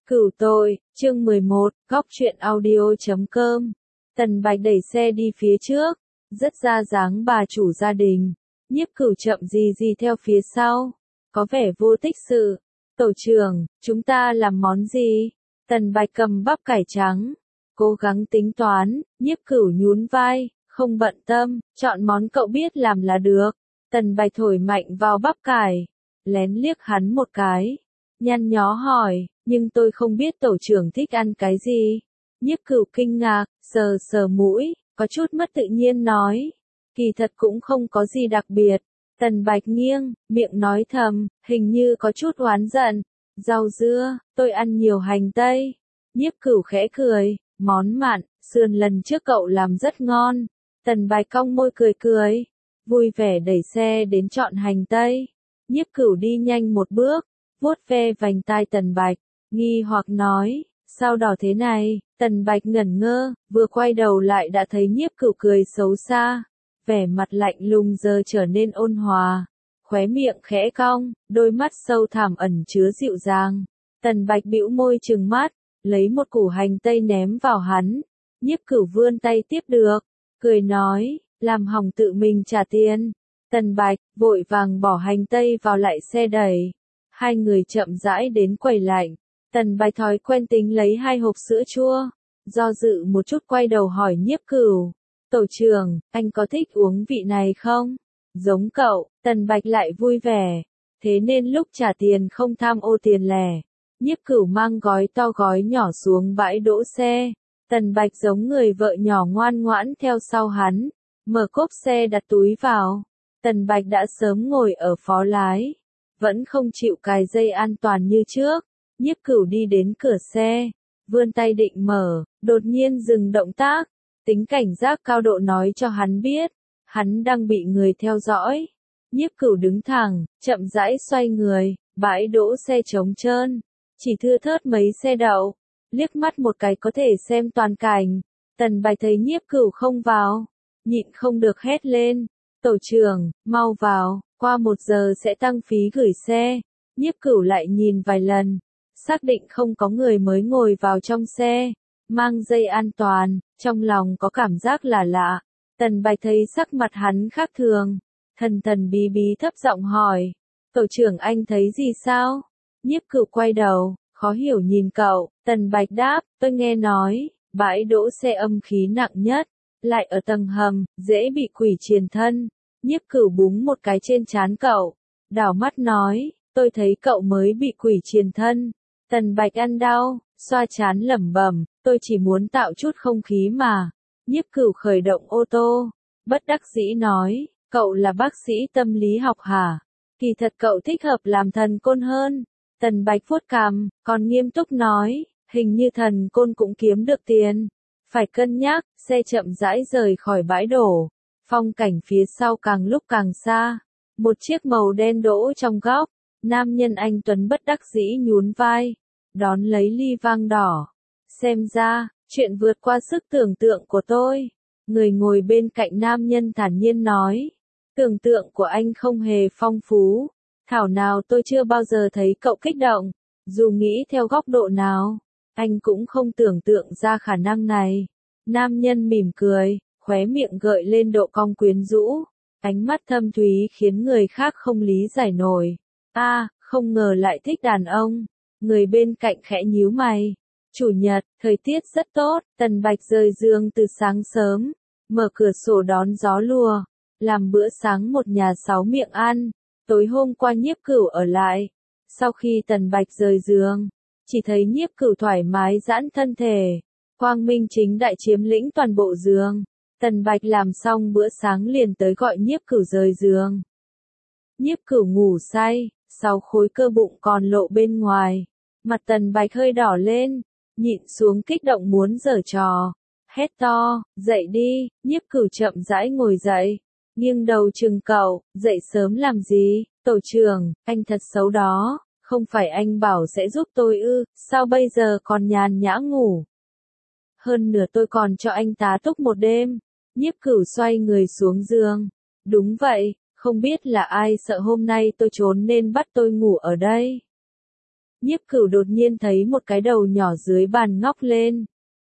Cửu tội, chương 11, góc truyện audio.com. Tần Bạch đẩy xe đi phía trước, rất ra dáng bà chủ gia đình. Nhiếp Cửu chậm gì gì theo phía sau, có vẻ vô tích sự. Tổ trưởng, chúng ta làm món gì? Tần Bạch cầm bắp cải trắng, cố gắng tính toán. Nhiếp Cửu nhún vai, không bận tâm, chọn món cậu biết làm là được. Tần Bạch thổi mạnh vào bắp cải, lén liếc hắn một cái, nhăn nhó hỏi, nhưng tôi không biết tổ trưởng thích ăn cái gì. Nhiếp Cửu kinh ngạc, sờ sờ mũi, có chút mất tự nhiên nói, kỳ thật cũng không có gì đặc biệt. Tần Bạch nghiêng, miệng nói thầm, hình như có chút oán giận. Rau dưa, tôi ăn nhiều hành tây. Nhiếp Cửu khẽ cười, món mặn, sườn lần trước cậu làm rất ngon. Tần Bạch cong môi cười cười, vui vẻ đẩy xe đến chọn hành tây. Nhiếp Cửu đi nhanh một bước, vuốt ve vành tai Tần Bạch, nghi hoặc nói, sao đỏ thế này? Tần Bạch ngẩn ngơ, vừa quay đầu lại đã thấy Nhiếp Cửu cười xấu xa, vẻ mặt lạnh lùng giờ trở nên ôn hòa, khóe miệng khẽ cong, đôi mắt sâu thẳm ẩn chứa dịu dàng. Tần Bạch bĩu môi trừng mắt, lấy một củ hành tây ném vào hắn. Nhiếp Cửu vươn tay tiếp được, cười nói, làm hỏng tự mình trả tiền. Tần Bạch vội vàng bỏ hành tây vào lại xe đẩy. Hai người chậm rãi đến quầy lạnh. Tần Bạch thói quen tính lấy 2 hộp sữa chua, do dự một chút quay đầu hỏi Nhiếp Cửu, tổ trưởng, anh có thích uống vị này không? Giống cậu. Tần Bạch lại vui vẻ, thế nên lúc trả tiền không tham ô tiền lẻ. Nhiếp Cửu mang gói to gói nhỏ xuống bãi đỗ xe. Tần Bạch giống người vợ nhỏ ngoan ngoãn theo sau hắn, mở cốp xe đặt túi vào. Tần Bạch đã sớm ngồi ở phó lái, vẫn không chịu cài dây an toàn như trước. Nhiếp Cửu đi đến cửa xe, vươn tay định mở, đột nhiên dừng động tác. Tính cảnh giác cao độ nói cho hắn biết, hắn đang bị người theo dõi. Nhiếp Cửu đứng thẳng, chậm rãi xoay người, bãi đỗ xe trống trơn, chỉ thưa thớt mấy xe đậu, liếc mắt một cái có thể xem toàn cảnh. Tần Bạch thấy Nhiếp Cửu không vào, nhịn không được hét lên, tổ trưởng, mau vào, qua 1 giờ sẽ tăng phí gửi xe. Nhiếp Cửu lại nhìn vài lần, xác định không có người mới ngồi vào trong xe, mang dây an toàn, trong lòng có cảm giác là lạ. Tần Bạch thấy sắc mặt hắn khác thường, thần thần bí bí thấp giọng hỏi, tổ trưởng anh thấy gì sao? Nhiếp Cửu quay đầu, khó hiểu nhìn cậu. Tần Bạch đáp, tôi nghe nói, bãi đỗ xe âm khí nặng nhất, lại ở tầng hầm, dễ bị quỷ triền thân. Nhiếp Cửu búng một cái trên trán cậu, đảo mắt nói, tôi thấy cậu mới bị quỷ triền thân. Tần Bạch ăn đau, xoa trán lẩm bẩm, tôi chỉ muốn tạo chút không khí mà. Nhiếp Cửu khởi động ô tô, bất đắc dĩ nói, cậu là bác sĩ tâm lý học hả? Kỳ thật cậu thích hợp làm thần côn hơn. Tần Bạch vuốt cằm, còn nghiêm túc nói, hình như thần côn cũng kiếm được tiền. Phải cân nhắc. Xe chậm rãi rời khỏi bãi đổ. Phong cảnh phía sau càng lúc càng xa. Một chiếc màu đen đỗ trong góc. Nam nhân anh tuấn bất đắc dĩ nhún vai, đón lấy ly vang đỏ. Xem ra, chuyện vượt qua sức tưởng tượng của tôi. Người ngồi bên cạnh nam nhân thản nhiên nói, tưởng tượng của anh không hề phong phú. Thảo nào tôi chưa bao giờ thấy cậu kích động. Dù nghĩ theo góc độ nào, anh cũng không tưởng tượng ra khả năng này. Nam nhân mỉm cười, khóe miệng gợi lên độ cong quyến rũ. Ánh mắt thâm thúy khiến người khác không lý giải nổi. Không ngờ lại thích đàn ông. Người bên cạnh khẽ nhíu mày. Chủ nhật, thời tiết rất tốt. Tần Bạch rời giường từ sáng sớm, mở cửa sổ đón gió lùa, làm bữa sáng một nhà 6 miệng ăn. Tối hôm qua Nhiếp Cửu ở lại. Sau khi Tần Bạch rời giường, chỉ thấy Nhiếp Cửu thoải mái giãn thân thể, quang minh chính đại chiếm lĩnh toàn bộ giường. Tần Bạch làm xong bữa sáng liền tới gọi Nhiếp Cửu rời giường. Nhiếp Cửu ngủ say, 6 khối cơ bụng còn lộ bên ngoài. Mặt Tần Bạch hơi đỏ lên, nhịn xuống kích động muốn giở trò, hét to, dậy đi. Nhiếp Cửu chậm rãi ngồi dậy, nghiêng đầu chừng cậu, dậy sớm làm gì? Tổ trưởng, anh thật xấu đó, không phải anh bảo sẽ giúp tôi ư, sao bây giờ còn nhàn nhã ngủ? Hơn nửa tôi còn cho anh tá túc một đêm. Nhiếp Cửu xoay người xuống giường, đúng vậy, không biết là ai sợ hôm nay tôi trốn nên bắt tôi ngủ ở đây. Nhiếp Cửu đột nhiên thấy một cái đầu nhỏ dưới bàn ngóc lên.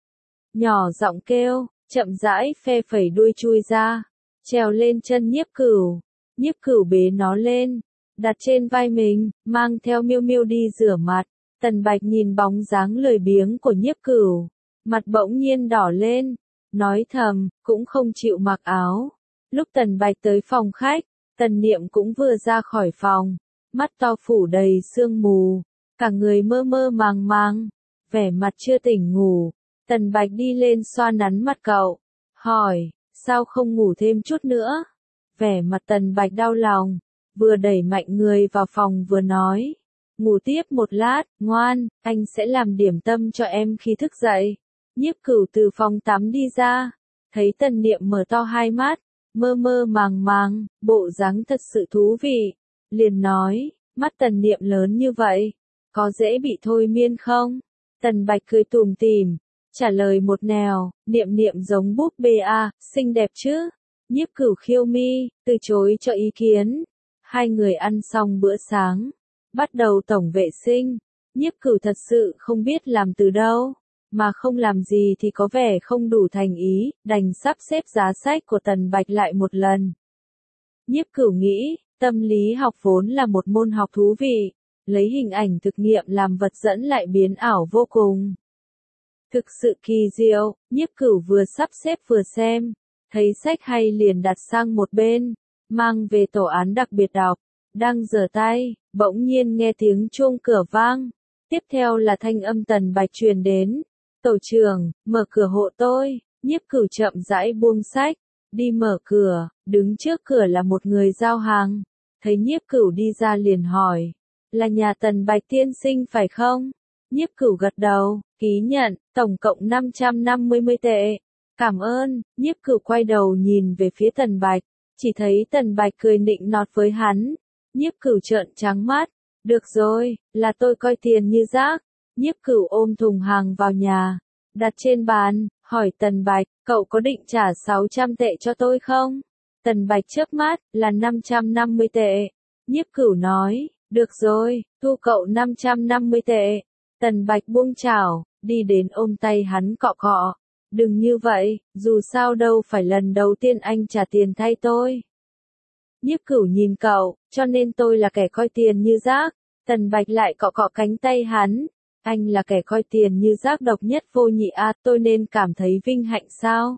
Nhỏ giọng kêu, chậm rãi phe phẩy đuôi chui ra, trèo lên chân Nhiếp Cửu. Nhiếp Cửu bế nó lên, đặt trên vai mình, mang theo Miêu Miêu đi rửa mặt. Tần Bạch nhìn bóng dáng lười biếng của Nhiếp Cửu, mặt bỗng nhiên đỏ lên, nói thầm, cũng không chịu mặc áo. Lúc Tần Bạch tới phòng khách, Tần Niệm cũng vừa ra khỏi phòng, mắt to phủ đầy sương mù, cả người mơ mơ màng màng, vẻ mặt chưa tỉnh ngủ. Tần Bạch đi lên xoa nắn mặt cậu, hỏi, sao không ngủ thêm chút nữa? Vẻ mặt Tần Bạch đau lòng, vừa đẩy mạnh người vào phòng vừa nói, ngủ tiếp một lát, ngoan, anh sẽ làm điểm tâm cho em khi thức dậy. Nhiếp Cửu từ phòng tắm đi ra, thấy Tần Niệm mở to hai mắt, mơ mơ màng màng, bộ dáng thật sự thú vị, liền nói, mắt Tần Niệm lớn như vậy, có dễ bị thôi miên không? Tần Bạch cười tủm tỉm, trả lời một nẻo, Niệm Niệm giống búp bê à, xinh đẹp chứ? Nhiếp Cửu khiêu mi, từ chối cho ý kiến. Hai người ăn xong bữa sáng, bắt đầu tổng vệ sinh. Nhiếp Cửu thật sự không biết làm từ đâu, mà không làm gì thì có vẻ không đủ thành ý, đành sắp xếp giá sách của Tần Bạch lại một lần. Nhiếp Cửu nghĩ, tâm lý học vốn là một môn học thú vị, lấy hình ảnh thực nghiệm làm vật dẫn lại biến ảo vô cùng. Thực sự kỳ diệu, Nhiếp Cửu vừa sắp xếp vừa xem, thấy sách hay liền đặt sang một bên, mang về tổ án đặc biệt đọc, đang rửa tay, bỗng nhiên nghe tiếng chuông cửa vang, tiếp theo là thanh âm Tần Bạch truyền đến, tổ trưởng, mở cửa hộ tôi. Nhiếp Cửu chậm rãi buông sách, đi mở cửa, đứng trước cửa là một người giao hàng, thấy Nhiếp Cửu đi ra liền hỏi, là nhà Tần Bạch tiên sinh phải không? Nhiếp Cửu gật đầu, ký nhận, tổng cộng 550 tệ. Cảm ơn. Nhiếp Cửu quay đầu nhìn về phía Tần Bạch, chỉ thấy Tần Bạch cười nịnh nọt với hắn. Nhiếp Cửu trợn trắng mắt, được rồi, là tôi coi tiền như rác. Nhiếp Cửu ôm thùng hàng vào nhà, đặt trên bàn, hỏi Tần Bạch, cậu có định trả 600 tệ cho tôi không? Tần Bạch chớp mắt, là 550 tệ. Nhiếp Cửu nói, được rồi, thu cậu 550 tệ. Tần Bạch buông chảo, đi đến ôm tay hắn cọ cọ. Đừng như vậy, dù sao đâu phải lần đầu tiên anh trả tiền thay tôi. Nhiếp Cửu nhìn cậu, cho nên tôi là kẻ coi tiền như rác. Tần Bạch lại cọ cọ cánh tay hắn. Anh là kẻ coi tiền như rác độc nhất vô nhị à, tôi nên cảm thấy vinh hạnh sao?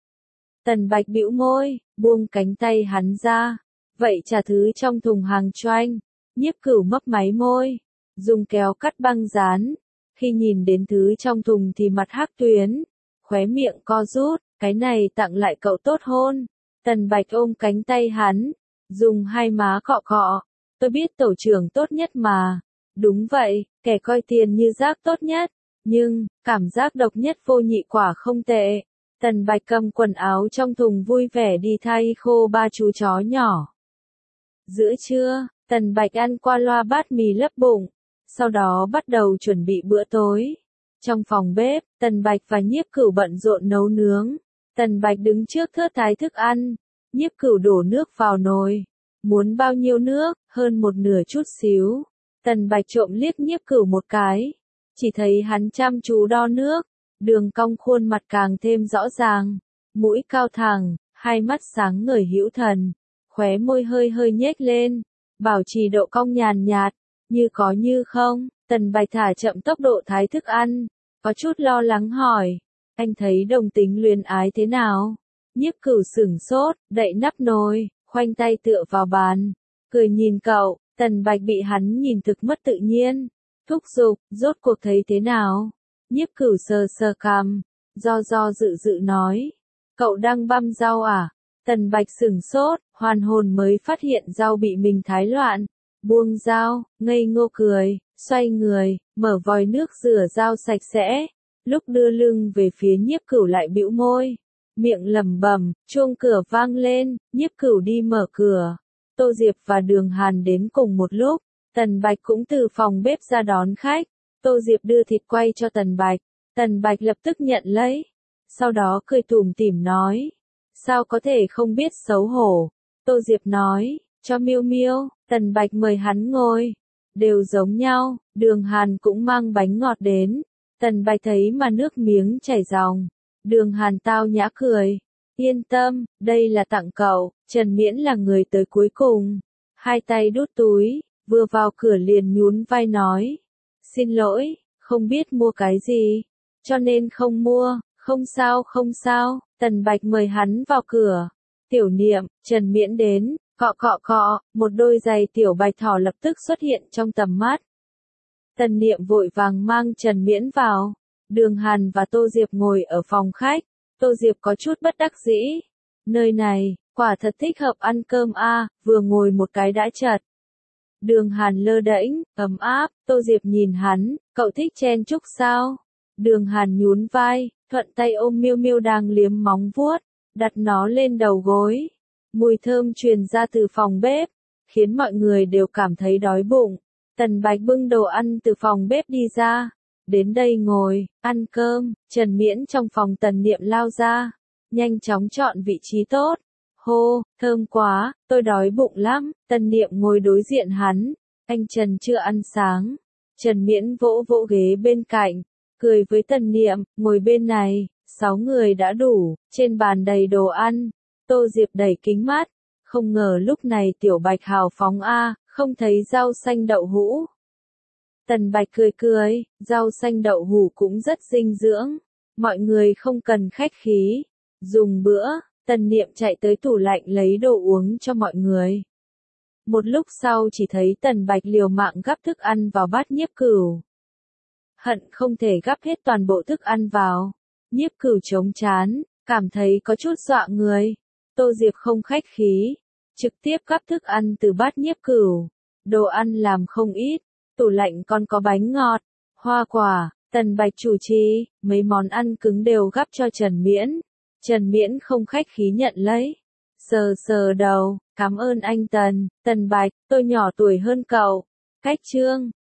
Tần Bạch bĩu môi, buông cánh tay hắn ra. Vậy trả thứ trong thùng hàng cho anh. Nhiếp Cửu mấp máy môi, dùng kéo cắt băng dán. Khi nhìn đến thứ trong thùng thì mặt hắc tuyến, khóe miệng co rút, cái này tặng lại cậu tốt hôn. Tần Bạch ôm cánh tay hắn, dùng hai má cọ cọ. Tôi biết tổ trưởng tốt nhất mà. Đúng vậy, kẻ coi tiền như rác tốt nhất. Nhưng, cảm giác độc nhất vô nhị quả không tệ. Tần Bạch cầm quần áo trong thùng vui vẻ đi thay khô ba chú chó nhỏ. Giữa trưa, Tần Bạch ăn qua loa bát mì lấp bụng. Sau đó bắt đầu chuẩn bị bữa tối. Trong phòng bếp, Tần Bạch và Nhiếp Cửu bận rộn nấu nướng. Tần Bạch đứng trước thớt thái thức ăn. Nhiếp Cửu đổ nước vào nồi. Muốn bao nhiêu nước, hơn một nửa chút xíu. Tần Bạch trộm liếc Nhiếp Cửu một cái. Chỉ thấy hắn chăm chú đo nước. Đường cong khuôn mặt càng thêm rõ ràng. Mũi cao thẳng, hai mắt sáng ngời hữu thần. Khóe môi hơi hơi nhếch lên. Bảo trì độ cong nhàn nhạt. Như có như không. Tần Bạch thả chậm tốc độ thái thức ăn. Có chút lo lắng hỏi. Anh thấy đồng tính luyến ái thế nào? Nhiếp Cửu sửng sốt, đậy nắp nồi, khoanh tay tựa vào bàn. Cười nhìn cậu, Tần Bạch bị hắn nhìn thực mất tự nhiên. Thúc giục, rốt cuộc thấy thế nào? Nhiếp Cửu sờ sờ cằm, do dự dự nói. Cậu đang băm rau à? Tần Bạch sửng sốt, hoàn hồn mới phát hiện rau bị mình thái loạn. Buông dao, ngây ngô cười, xoay người, mở vòi nước rửa rau sạch sẽ. Lúc đưa lưng về phía Nhiếp Cửu lại bĩu môi, miệng lẩm bẩm, chuông cửa vang lên, Nhiếp Cửu đi mở cửa. Tô Diệp và Đường Hàn đến cùng một lúc, Tần Bạch cũng từ phòng bếp ra đón khách. Tô Diệp đưa thịt quay cho Tần Bạch lập tức nhận lấy. Sau đó cười tủm tỉm nói, sao có thể không biết xấu hổ. Tô Diệp nói, cho Miêu Miêu. Tần Bạch mời hắn ngồi. đều giống nhau, Đường Hàn cũng mang bánh ngọt đến. Tần Bạch thấy mà nước miếng chảy ròng. Đường Hàn tao nhã cười. Yên tâm, đây là tặng cậu, Trần Miễn là người tới cuối cùng. Hai tay đút túi, vừa vào cửa liền nhún vai nói. Xin lỗi, không biết mua cái gì, cho nên không mua, không sao, Tần Bạch mời hắn vào cửa. Tiểu Niệm, Trần Miễn đến, cọ cọ cọ, một đôi giày tiểu bạch thỏ lập tức xuất hiện trong tầm mắt. Tần Niệm vội vàng mang Trần Miễn vào. Đường Hàn và Tô Diệp ngồi ở phòng khách. Tô Diệp có chút bất đắc dĩ. Nơi này, quả thật thích hợp ăn cơm a, vừa ngồi một cái đã chật. Đường Hàn lơ đễnh, ấm áp, Tô Diệp nhìn hắn, cậu thích chen chúc sao? Đường Hàn nhún vai, thuận tay ôm Miêu Miêu đang liếm móng vuốt, đặt nó lên đầu gối. Mùi thơm truyền ra từ phòng bếp, khiến mọi người đều cảm thấy đói bụng. Tần Bạch bưng đồ ăn từ phòng bếp đi ra. Đến đây ngồi, ăn cơm, Trần Miễn trong phòng Tần Niệm lao ra. Nhanh chóng chọn vị trí tốt. Hô, thơm quá, tôi đói bụng lắm. Tần Niệm ngồi đối diện hắn. Anh Trần chưa ăn sáng. Trần Miễn vỗ vỗ ghế bên cạnh. Cười với Tần Niệm, ngồi bên này. 6 người đã đủ, trên bàn đầy đồ ăn. Tô Diệp đẩy kính mắt. Không ngờ lúc này Tiểu Bạch hào phóng a, không thấy rau xanh đậu hũ. Tần Bạch cười cười, rau xanh đậu hũ cũng rất dinh dưỡng. Mọi người không cần khách khí. Dùng bữa, Tần Niệm chạy tới tủ lạnh lấy đồ uống cho mọi người. Một lúc sau chỉ thấy Tần Bạch liều mạng gắp thức ăn vào bát Nhiếp Cửu. Hận không thể gắp hết toàn bộ thức ăn vào. Nhiếp Cửu chống chán, cảm thấy có chút dọa người. Tô Diệp không khách khí, trực tiếp gắp thức ăn từ bát Nhiếp Cửu. Đồ ăn làm không ít, tủ lạnh còn có bánh ngọt, hoa quả. Tần Bạch chủ trì, mấy món ăn cứng đều gắp cho Trần Miễn. Trần Miễn không khách khí nhận lấy. Sờ sờ đầu, cảm ơn anh Tần. Tần Bạch, tôi nhỏ tuổi hơn cậu. Cách chương